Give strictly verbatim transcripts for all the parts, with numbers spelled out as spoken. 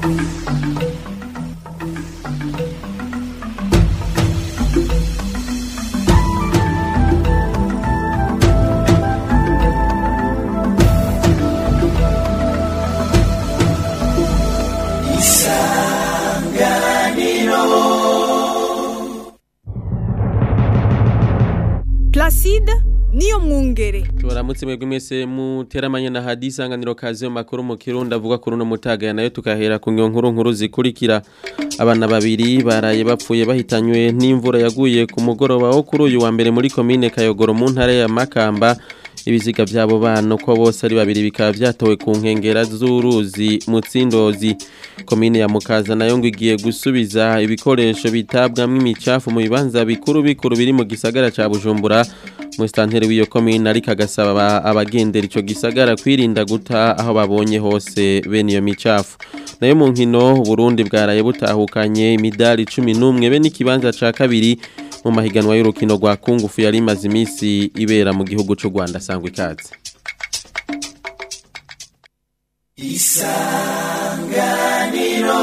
Placide niyo mwungere. Tuwaramutse mwebwe mwese muteramanye na hadisa nganiro kaze makuru mu Kirundi avuga kuri no mutaga nayo tukahera ku nkuru nkuru zikurikira. Abana babiri baraye bapfuye bahitanywe n'imvura yaguye ku mugoroba wo kuri uyu wa mbere muri commune Kayogoro mu ntara ya Makamba. Ibiziga byabo bana ko bose ari babiri bikaba byatowe ku nkengera z'uruzi Mutsindozi. Komine ya Mukaza nayo ngo igiye gusubiza ibikoresho bitabwamwe imicafu mu bibanza bikuru bikuru biri mu gisagara ca Bujumbura. Mustantere w'iyo komine ariko agasaba abagendera ico gisagara kwirinda guta aho babonye hose bene iyo micafu. Nayo mu nkino Burundi bwaraye butahukanye imidari cumi n'umwe be n'ikibanza ca kabiri mu mahiganwa y'urukino rwa kungufu yari imaze iminsi ibera mu gihugu cy'u Rwanda sangwa ikaze. Isanganiro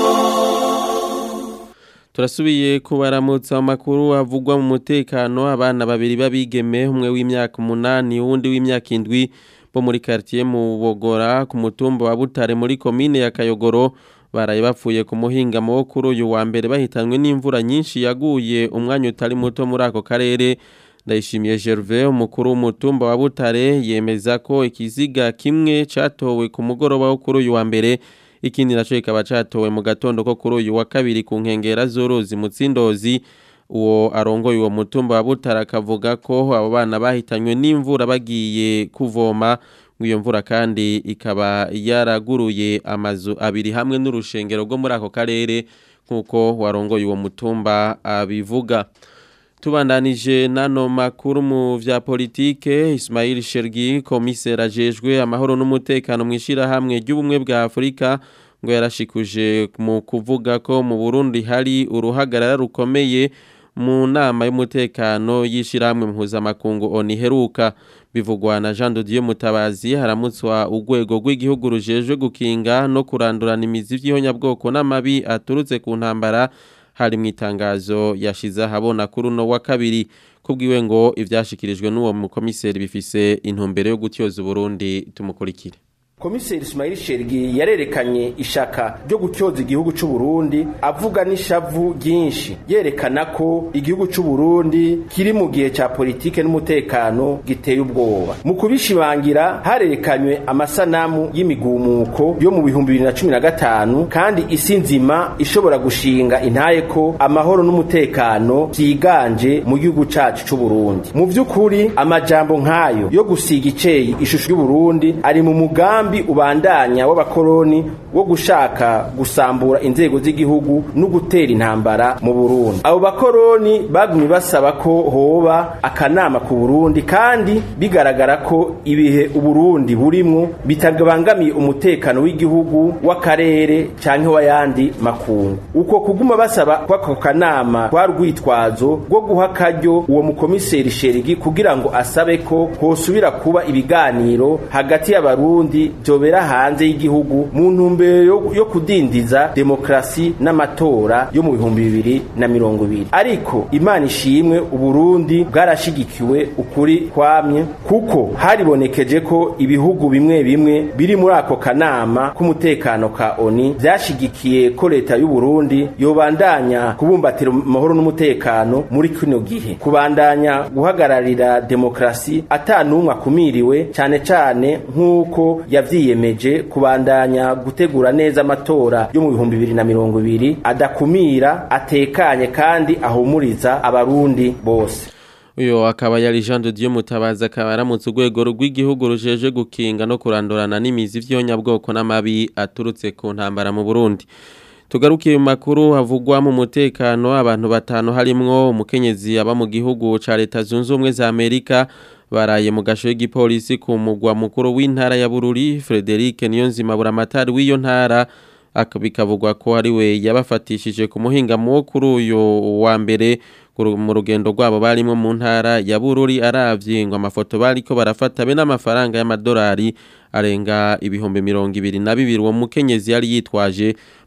turasubiye kubaramutsa amakuru avugwa mu mutekano. Abana babiri babigeme umwe w'imyaka umunani uwundi w'imyaka indwi bo muri quartier mu Bogora ku mutumba wa Butare muri commune ya Kayogoro baraye bapfuye ku muhingamo wo kuri uyu wa mbere bahitanwe n'imvura nyinshi yaguye umwanya utari muto muri ako karere. Ndayishimiye Gervais umukuru w'umutumba wa Butare yemeza ko ikiziga kimwe catowe ku mugoroba wo kuri uyu wa mbere, ikindi naco kikaba catowe mu gatondo ko kuri uyu wa kabiri ku nkengera z'uruzi Mutsindozi. Uwo arongoye uwo mutumba wa Butare akavuga ko abo bana bahitanywe n'imvura bagiye kuvoma. Iyo mvura kandi ikaba yaraguruye amazu abiri hamwe n'urushengero rwo muri ako karere nkuko warongoye uwo mutumba abivuga. Tubandanije nano makuru mu vya politike, Ismail Shergi komisera ajejwe amahoro n'umutekano mwishira hamwe ry'ubumwe bwa Afrika ngo yarashikuje mu kuvuga ko mu Burundi hari uruhagarara rukomeye mu nama y'umutekano yishiramwe mpuzamakungu ONU iheruka. Bivugwa na Jean de Dieu Mutabazi haramutswa urwego rw'igihugu rujejwe gukinga no kurandurana imizi vy'ihonyabwoko n'amabi aturutse ku ntambara. Hari mu itangazo yashiza habona kuri no wa kabiri kubwiwe ngo ivyashikirijwe n'uwo mukomiseri bifise intumbero yo gutyoza Burundi. Tumukurikire. Komiseri Ismail Shergi yarerekanye ishaka ryo gutyoza igihugu c'u Burundi avuga n'ishavu ryinshi yerekana ko igihugu c'u Burundi kiri mu gihe ca politike n'umutekano giteye ubwoba. Mu kubishibangira harerekanywe amasanamu y'imigumuko yo mu bihumbi bibiri na cumi na gatanu kandi isi nzima ishobora gushinga intaye ko amahoro n'umutekano vyiganje mu gihugu cacu c'u Burundi. Mu vy'ukuri amajambo nkayo yo gusiga iceyi ishusho y'u Burundi ari mu mugambi ubandanya w'abakoroni wo gushaka gusambura inzego z'igihugu no gutera intambara mu Burundi. Abo bakoroni bagumye basaba ko hoba akanama ku Burundi kandi bigaragara ko ibihe uburundi burimwo bitagabangamiye umutekano w'igihugu w'akarere canke w'ayandi makungu. Uko kuguma basaba kwako kanama kwa rwitwazo rwo guha karyo uwo mukomiseri Sherigi kugira ngo asabe ko hosubira kuba ibiganiro hagati y'abarundi byobera hanze y'igihugu mu ntumbero yo kudindiza demokrasi n'amatora yo mu bihumbi bibiri na mirongo ibiri. Ariko Imana ishimwe Uburundi bwarashigikiwe ukuri kwamye kuko haribonekeje ko ibihugu bimwe bimwe biri muri ako kanama k'umutekano ka ONU byashigikiye ko leta y'u Burundi yobandanya kubumbatira amahoro n'umutekano muri kino gihe, kubandanya guhagararira demokrasi atanumwe akumiriwe cyane cyane nkuko yavyiyemeje, kubandanya gutegura neza amatora yo mu bihumbi bibiri na mirongo ibiri adakumira, atekanye kandi ahumuriza abarundi bose. Uyo akaba yari Jean de Dieu Mutabazi akaba aramutse urwego rw'igihugu rujeje gukinga no kurandurana n'imizi vy'ihonyabwoko n'amabi aturutse ku ntambara mu Burundi. Tugarukiye mu makuru havugwa mu mutekano, abantu batanu harimwo umukenyezi aba mu gihugu ca Leta Zunze Ubumwe za Amerika baraye mu gasho y'igipolisi ku mugwa mukuru w'intara ya Bururi. Frederic Niyonzima buramatari w'iyo ntara akabikavugwa ko ari we yabafatishije ku muhingamo wo kuri uyo wa mbere mu rugendo rwabo barimo mu ntara ya Bururi. Aravye ngo amafoto bariko barafata be n'amafaranga y'amadolari arenga ibihumbi mirongo ibiri na bibiri uwo mukenyezi yari yitwaje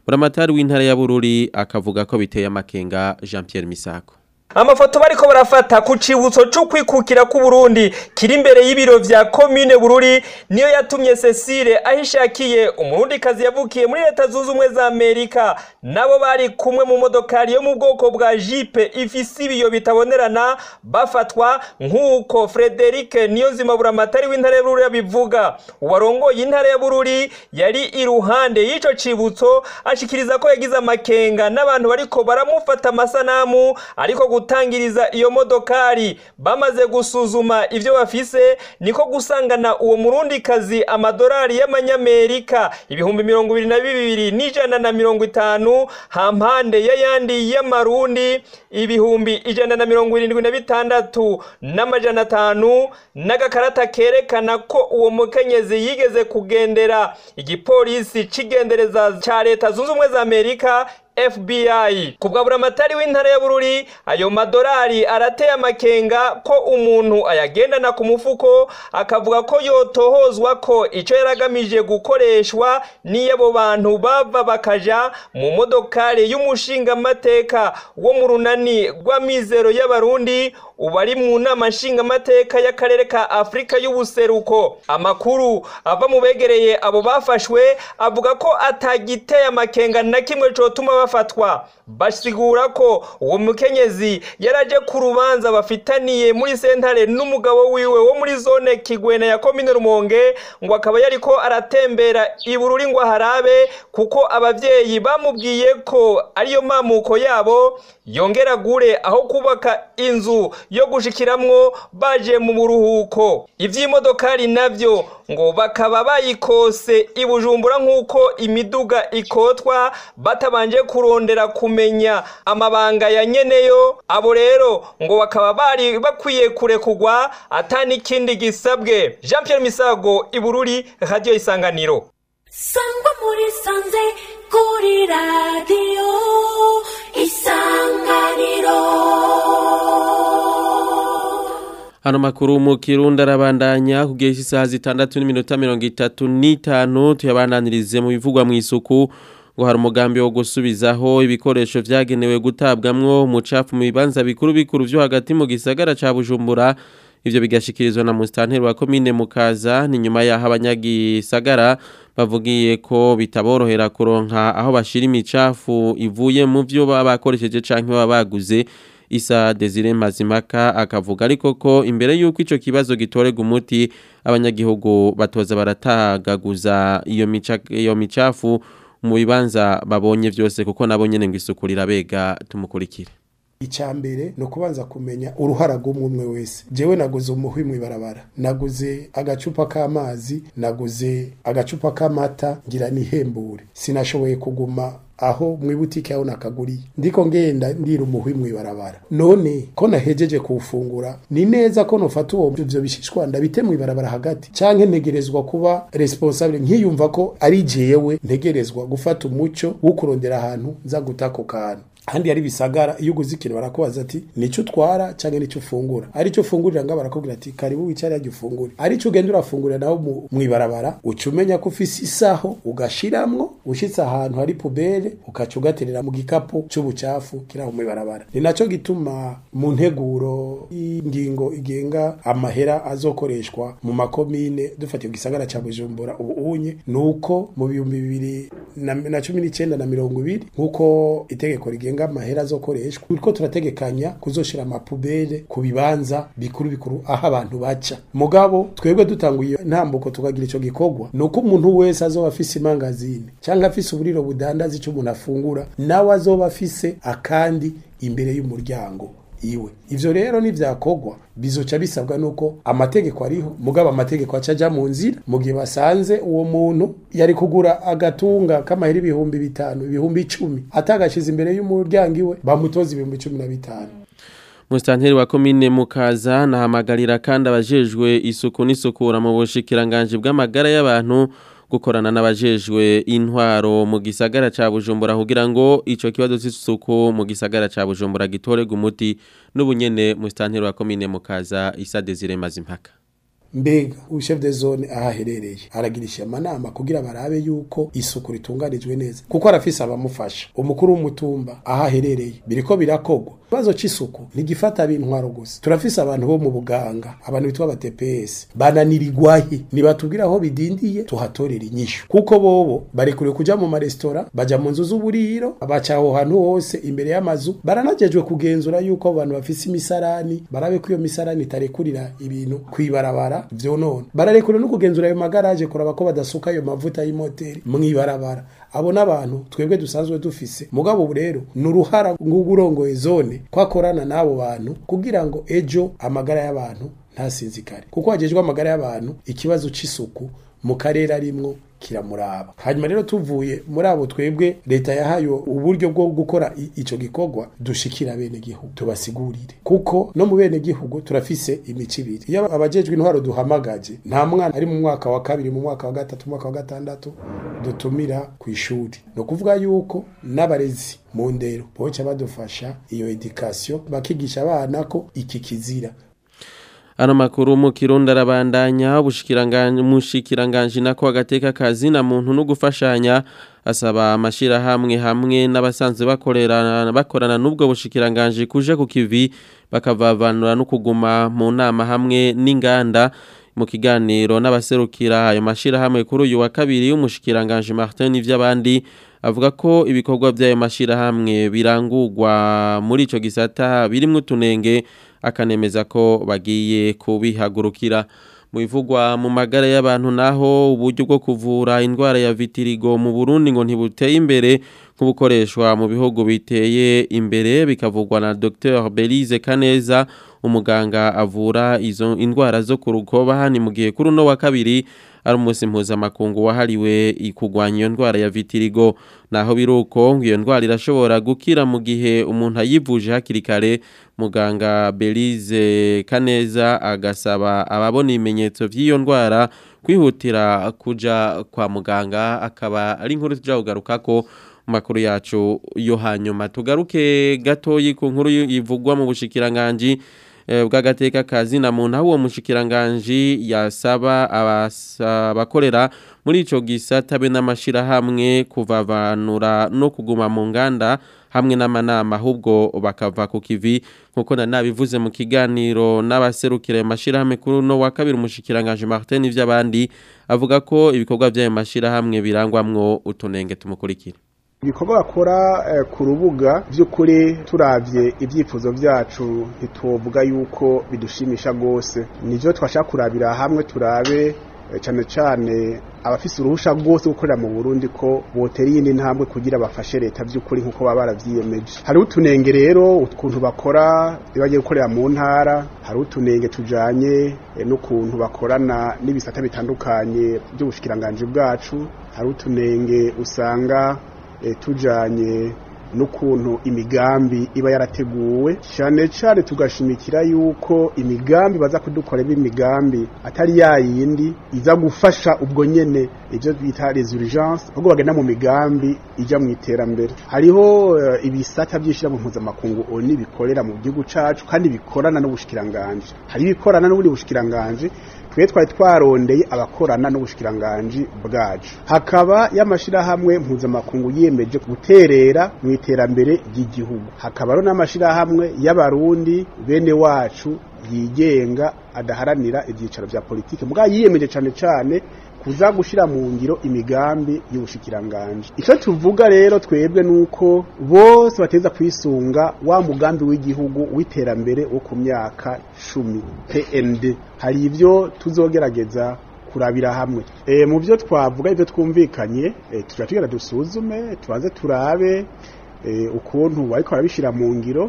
buramatari w'intara ya Bururi akavuga ko biteye amakenga Jean Pierre Misako. Amafoto bariko barafata ku cibutso cyo kwikukira ku Burundi kiri imbere y'ibiro vya commune Bururi niyo yatumye Cecile ahishakiye umurundi kazi yavukiye muri leta zunze ubumwe za Amerika nabo bari kumwe mu modokari yo mu bwoko bwa Jeep ifise ibiyo bitabonerana bafatwa nk'uko Frederic Niyonzima buramatari w'intara ya Bururi yabivuga. Uwarongoye intara ya Bururi yari iruhande y'ico cibutso ashikiriza ko yagize amakenga n'abantu bariko baramufata amasanamu ariko gutangiriza iyo modokari bamaze gusuzuma ivyo bafise niko gusangana uwo murundi kazi amadolari y'amanyamerika ibihumbi mirongo ibiri na bibiri n'ijana na mirongo itanu hampande y'ayandi y'amarundi ibihumbi ijana na mirongo irindwi na bitandatu n'amajana atanu n'agakarata kerekana ko uwo mukenyezi yigeze kugendera igipolisi cigendereza ca leta zunze ubumwe za Amerika F B I. Kubwa buramatari w'intara ya Bururi ayo madolari arateye amakenga ko umuntu ayagendana ku mufuko akavuga ko yotohozwa ko ico yaragamije gukoreshwa n'iyabo bantu bava bakaja mu modokari y'umushinga mateka wo mu runani rw'amizero y'abarundi ubari mu nama nshinga mateka y'akarere ka Afrika y'ubuseruko. Amakuru ava mu begereye abo bafashwe avuga ko atagiteye amakenga na kimwe cotuma bafatwa. Basigura ko uwo mukenyezi yaraje ku rubanza bafitaniye muri sentare n'umugabo wiwe wo muri zone Kigwena ya commune Rumonge ngo akaba yariko aratembera ibururi ngo harabe kuko abavyeyi bamubwiye ko ariyo mamuko yabo yongera gure aho kubaka inzu yo gushikiramwo baje mu buruhuko. Ivy'imodokari navyo ngo bakaba bayikose ibujumbura nk'uko imiduga ikotwa batabanje kurondera kumenya amabanga ya nyeneyo. Abo rero ngo bakaba bari bakwiye kurekugwa atani kindi gisabwe. Jean Pierre Misago Ibururi, Radio Isanganiro. Sangwa muri sanze kuri radio Isanganiro. Hano makuru mu Kirundi arabandanya kugesha isaha zitandatu n'iminota mirongo itatu n'itanu tuyabandanirize mu bivugwa mu isuku ngo hari umugambi wo gusubizaho ibikoresho vyagenewe gutabwamwo umucafu mu bibanza bikuru bikuru vyo hagati mu gisagara ca Bujumbura. Ivyo bigashikirizwa na mustanteri wa commune Mukaza ni nyuma yaho abanyagisagara bavugiye ko bitaborohera kuronka aho bashira imicafu ivuye mu vyo baba bakoresheje canke baba baguze. Isa Desire Mazimaka akavuga ariko ko imbere yuko ico kibazo gitorega umuti abanyagihugu batoza baratagaguza iyo mica iyo micafu mu bibanza babonye vyose kuko nabo nyene ngisukurira bega tumukurikire. Icambere no kubanza kumenya uruhara rw'umwe wese. Jewe naguze umuhwi mwibarabara, naguze agacupa k'amazi, naguze agacupa k'amata ngira nihembure. Sinashoboye kuguma aho mwibutike aho nakaguriye. Ndiko ngenda ndira umuhwi mwibarabara. None ko nahejeje kuufungura ni neza ko nofata uwo byo bishishwa ndabite mwibarabara hagati canke ntegerezwa kuba responsable nkiyumva ko ari jewe ntegerezwa gufata umuco wo kurondera ahantu nza gutako kantu. Handi yari bisagara iyo uguzikira barakubaza ati nico twara canke nico ufungura. Ari cyo fungurira nga barakubwira ati karibu wicare yaje ufungura. Ari cyo ugenda urafungurira naho mwibarabara ucumenya ko ufise isaho ugashiramwo ushitse ahantu hari pubele ukacugaterera mu gikapo cy'ubucafu kiraho mwibarabara. Ni naco gituma mu nteguro ingingo igenga amahera azokoreshwa mu makomine dufatiye gisagara ca Bujumbura ubu unye nuko mu bihumbi bibiri na cumi n'icenda na mirongo ibiri nkuko itegeko rigenga amahera azokoreshwa uriko turategekanya kuzoshira amapubele ku bibanza bikuru bikuru aho abantu baca. Mugabo twebwe dutanguye ntambuko tukagira ico gikorwa nuko umuntu wese azoba afise imangazine cyangwa afise uburiro budandaza ico umuntu afungura nawe azoba afise akandi imbere y'umuryango iwe. Ivyo rero ni vyakogwa bizoca bisabwa nuko amategeko ariho mugaba amategeko acaja mu nzira mu gihe basanze uwo muntu yari kugura agatunga kamahera ibihumbi bitanu ibihumbi icumi atagashize imbere y'umuryango iwe bamutoza ibihumbi cumi na bitanu. Mustanteri wa commune Mukaza nahamagarira kandi abajejwe isuku n'isukura mu bushikiranganje bw'amagara y'abantu gukorana n'abajejwe intwaro mu gisagara ca Bujumbura kugira ngo ico kibazo c'isuku mu gisagara ca Bujumbura gitorega umuti n'ubunyene mustanteri wa commune Mukaza Isa Desire Mazimpaka. mbega chef de zone ahaherereye aragirisha amanama kugira barabe yuko isuku ritunganijwe neza kuko arafise abamufasha umukuru w'umutumba ahaherereye biriko birakogwa bazo c'isuku ntigifata bintwaro gusa turafise abantu bo mu buganga abantu bitwa ba T P S bananirigwahi nibatubwira aho bidindiye tuhatorera inyishu kuko bobo barekuriwe kuja mu maresitora baja mu nzu z'uburiro abacaho hantu hose imbere y'amazu baranajejwe kugenzura yuko abantu bafise imisarani barabe ko iyo misarani itarekurira ibintu kwibarabara vyo none bararekuriwe no kugenzura ayo magaraje kuraba ko badasuka ayo mavuta y'imoteri mwibarabara abo n'abantu twebwe dusanzwe dufise mugabo rero nuruhara ngugurongoye zone kwakorana nabo bantu kugira ngo ejo amagara y'abantu ntasinzikare kuko hajejwe amagara y'abantu ikibazo c'isuku mu karere arimwo kiramuraba hanyuma rero tuvuye muri abo twebwe leta yahayo uburyo bwo gukora ico gikorwa dushikira bene gihugu tubasigurire kuko no mu bene gihugu turafise imici ibiri iyo abajejwe intwaro duhamagaje nta mwana ari mu mwaka wa kabiri mu mwaka wa gatatu mu mwaka wa gatandatu dutumira ku ishuri no kuvuga yuko n'abarezi mu ndero boca badufasha iyo education bakigisha abana ko iki kizira. Ano makuru mu Kirundi arabandanya ubushikiranganje mushikiranganje nako agateka kazi na muntu no gufashanya asaba amashira hamwe hamwe n'abasanzwe bakorera bakorana n'ubwo bushikiranganje kuje ku kivi bakavavanura no kuguma mu nama hamwe n'inganda mu kiganiro n'abaserukira ayo mashira hamwe kuri uyu wa kabiri umushikiranganje Martin ivy'abandi avuga ko ibikorwa by'ayo mashira hamwe birangurwa muri ico gisata birimwe tunenge akanemeza ko bagiye kubihagurukira mu bivugwa mu magara y'abantu naho uburyo bwo kuvura indwara ya vitirigo mu Burundi ngo ntibuteye imbere kubukoreshwa mu bihugu biteye imbere bikavugwa na Docteur Belize Kaneza umuganga avura izo indwara zo kurukoba hani mu gihe kuri no wa kabiri ari umunsi mpuzamakungu wahariwe ikugwanya iyo ndwara ya vitirigo naho biruko iyo ndwara irashobora gukira mu gihe umuntu ayivuje hakiri kare muganga Belize Kaneza agasaba ababona ibimenyetso by'iyo ndwara kwihutira kuja kwa muganga akaba ari inkuru tuja kugarukako makuru yacu yo hanyuma tugaruke gatoyi ku nkuru ivugwa mu bushikiranganje bw'agateka kazi na muntu aho uwo mushikiranganje yasaba abakorera muri ico gisata be n'amashira hamwe kuvavanura no kuguma mu nganda hamwe n'amanama ahubwo bakava ku kivi nkuko nabivuze mu kiganiro n'abaserukira amashira hamwe kuri no wa kabiri umushikiranganje Martin ivy'abandi avuga ko ibikorwa by'ayo mashira hamwe birangwamwo utunenge tumukurikira ibikorwa bakora ku rubuga by'ukuri turavye ibyifuzo byacu ntituvuga yuko bidushimisha gose nivyo twashaka kurabira hamwe turabe cyane cyane abafise uruhusha rwose gukorera mu Burundi ko botera yindi ntambwe kugira bafashe leta by'ukuri nkuko baba baravyiyemeje hari utunenge rero ukuntu bakora bagiye gukorera mu ntara hari utunenge tujanye n'ukuntu bakorana n'ibisata bitandukanye by'ubushikiranganje bwacu hari utunenge usanga tujanye n'ukuntu imigambi iba yarateguwe cyane cyane tugashimikira yuko imigambi baza kudukorera imigambi atari yayindi iza gufasha ubwo nyene ivyo bita les urgences ahubwo bagenda mu migambi ija mu iterambere hariho uh, ibisata byishira mu mpuzamakungu oni bikorera mu gihugu cacu kandi bikorana n'ubushikiranganje hari bikorana n'ubundi bushikiranganje twe twari twarondeye abakorana n'ubushikiranganje bwacu hakaba y'amashira hamwe mpuzamakungu yiyemeje guterera mu iterambere ry'igihugu hakaba ro n'amashira hamwe y'abarundi bene wacu yigenga adaharanira ibyicaro bya politike muga yiyemeje cyane cyane kuza gushira mu ngiro imigambi y'ubushikiranganje icyo tuvuga rero twebwe nuko bose bateza kwisunga wa mugambi w'igihugu w'iterambere wo ku myaka cumi P N D hari ivyo tuzogerageza kurabira hamwe e, mu byo twavuga ivyo twumvikanye e, tuja tugera dusuzume tubanze turabe e, ukuntu bariko barabishira mu ngiro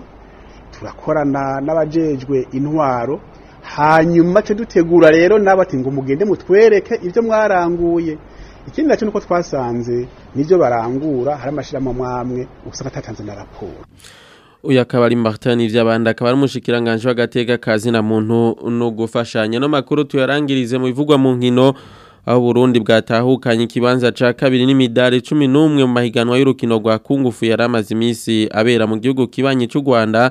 turakorana n'abajejwe intwaro hanyuma cyo dutegura rero nabati ngo mugende mutwereke ivyo mwaranguye ikindi naco nuko twasanze nivyo barangura hari amashiramo mwamwe usanga tatanze na raporo uyu akaba ari Martin ivy'abandi akaba ari umushikiranganje w'agateka kazi na muntu no gufashanya no makuru tuyarangirize mu bivugwa mu nkino aho Burundi bwatahukanye ikibanza ca kabiri n'imidari cumi n'umwe mu mahiganwa y'urukino rwa kungufu yaramaze imisi abera mu gihugu kibanye cy'u Rwanda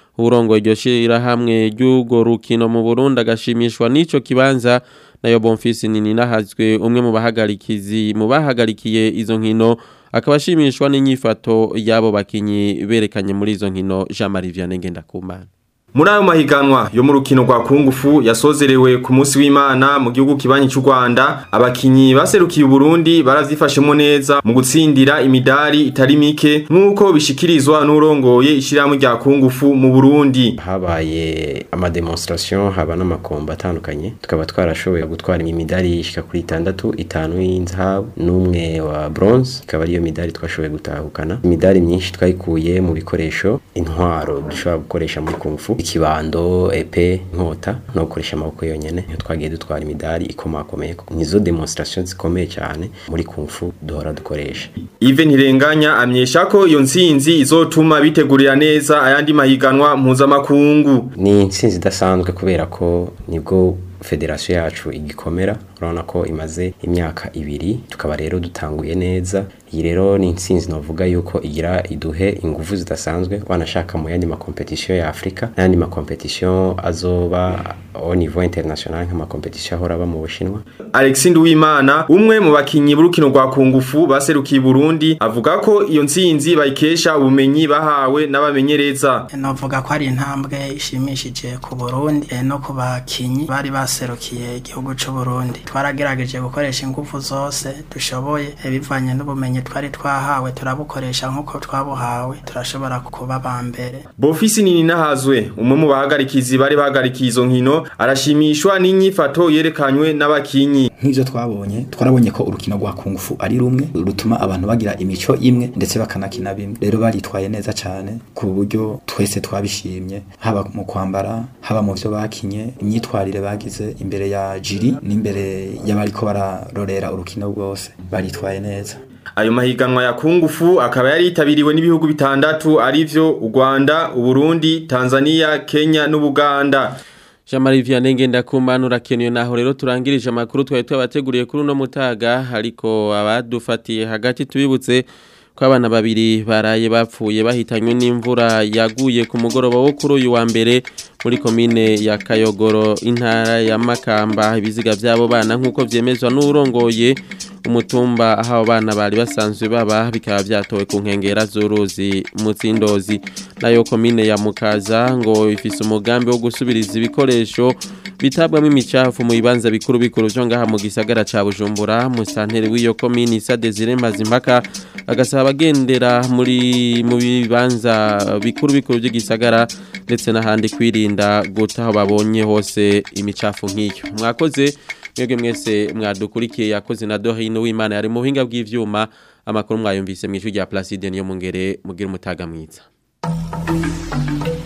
urongo iryo shirahamwe ry'urwo rukino mu Burundi agashimishwa n'ico kibanza nayo Bonfils Nininahazwe umwe mu bahagarikizi mu bahagarikiye izo nkino akabashimishwa n'inyifato yabo bakinyi berekanye muri izo nkino Jean Marie Vianney Ngendakumana. Muri ayo mahiganwa yo mu rukino rwa kungufu yasozerewe ku munsi w'Imana mu gihugu kibanyi cy'u Rwanda abakinyi baserukiye Burundi baravyifashemo neza mu gutsindira imidari itari mike nkuko bishikirizwa n'urongoye ishiramwe rya kungufu mu Burundi. Habaye ama demonstration haba n'amakomba atandukanye tukaba twarashoboye gutwara imidari ishika kuri itandatu itanu y'inzahabu n'umwe wa bronze ikaba ariyo midari twashoboye gutahukana. Imidari myinshi twayikuye mu bikoresho intwaro dushobora gukoresha muri kungufu ikibando epe nkota no gukoresha amaboko yonyene twagiye dutwara imidari ikomakomeye nizo demonstration zikomeye cyane muri kungufu duhora dukoresha. Yves Ntirenganya amyesha ko iyo nsinzi izotuma bitegurira neza ayandi mahiganwa mpuzamakungu. Ni insinzi idasanzwe kubera ko nibwo federation yacu igikomera urabona ko imaze imyaka ibiri tukaba rero dutanguye neza. Iyi rero ni insinzi novuga yuko igira iduhe ingufu zidasanzwe wanashaka mu yandi ma competition ya Afrika n'andi ma competition azoba au niveau international nka ma competition ahora mu Bushinwa. Alexis Nduwimana umwe mu bakinyi burukino rwa kungufu baserukiye Burundi avuga ko iyo nsinzi bayikesha ubumenyi bahawe n'abamenyereza. Novuga ko ari intambwe ishimishije ku Burundi no ku bakinyi bari baserukiye igihugu cy'u Burundi. Twaragerageje gukoresha ingufu zose dushoboye bivanye n'ubumenyi twari twahawe turabukoresha nkuko twabuhawe turashobora kuba bambere. Bonfils Nininahazwe umwe mu bahagarikizi bari bahagarikiye izo nkino arashimishwa n'inyifato yerekanywe n'abakinyi. Nk'ivyo twabonye twarabonye ko urukino rwa kungufu ari rumwe rutuma abantu bagira imico imwe ndetse bakanakina bimwe. Rero baritwaye neza cyane ku buryo twese twabishimye haba mu kwambara haba mu byo bakinye imyitwarire bagize imbere ya jiri n'imbere y'abariko bararorera urukino rwose baritwaye neza. Ayo mahiganwa ya kungufu akaba yari yitabiriwe n'ibihugu bitandatu arivyo u Rwanda, u Burundi, Tanzania, Kenya n'Ubuganda. Jean Marie Vianney Ngendakumana urakenuye naho rero turangirije amakuru twari twabateguriye kuri uno mutaga ariko abadufatiye hagati tubibutse ko abana babiri baraye bapfuye bahitanywe n'imvura yaguye ku mugoroba wo kuri uyu wa mbere muri komine ya Kayogoro intara ya Makamba. Ibiziga byabo bana nkuko vyemezwa n'urongoye umutumba aho abana bari basanzwe baba bikaba byatowe ku nkengera z'uruzi Mutsindozi. Nayo komine ya Mukaza ngo ifise umugambi wo gusubiriza ibikoresho bitabwamo imicafu mu bibanza bikuru bikuru byo ngaha mu gisagara ca Bujumbura. Musantere w'iyo komine Isa Desire Mazimpaka agasaba abagendera muri mu bibanza bikuru bikuru by'igisagara ndetse n'ahandi kwirinda gutaho babonye hose imicafu nk'iyo. Mwakoze mwebwe mwese mwadukurikiye yakoze na Dohino w'Imana yari mu buhinga bw'ivyuma. Amakuru mwayumvise mu ijwi rya Placide niyo mungere mugira umutaga mwiza.